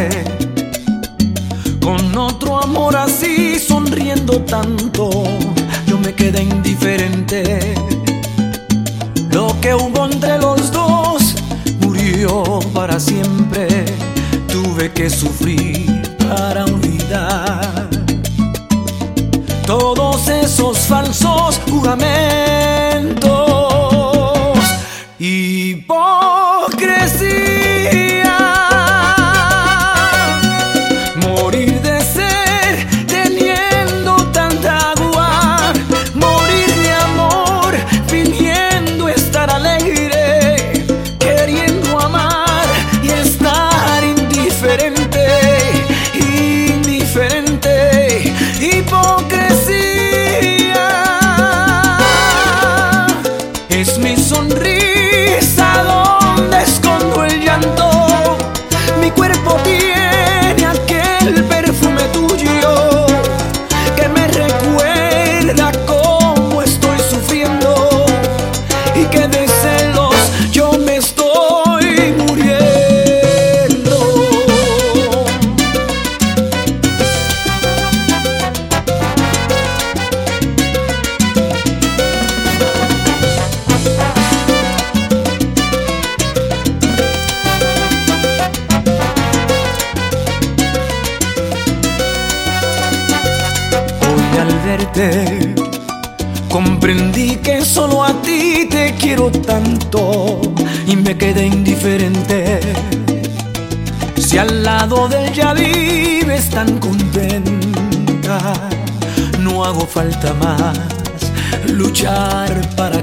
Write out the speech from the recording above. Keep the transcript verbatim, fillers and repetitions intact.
siempre. Con otro amor así, sonriendo tanto, yo me quedé indiferente. Lo que hubo entre los dos murió para siempre. Tuve que sufrir para olvidar todos esos falsos juramentos. Hipocresía, morir de sed teniendo tanta agua, morir de amor fingiendo estar alegre, queriendo amar y estar indiferente, indiferente. Hipocresía es mi sonrisa donde escondo el llanto. Mi cuerpo tiene aquel perfume tuyo que me recuerda cómo estoy sufriendo y que de celos yo me estoy muriendo. Al verte comprendí que solo a ti te quiero tanto y me quedé indiferente. Si al lado de ella vives tan contenta, no hago falta más luchar para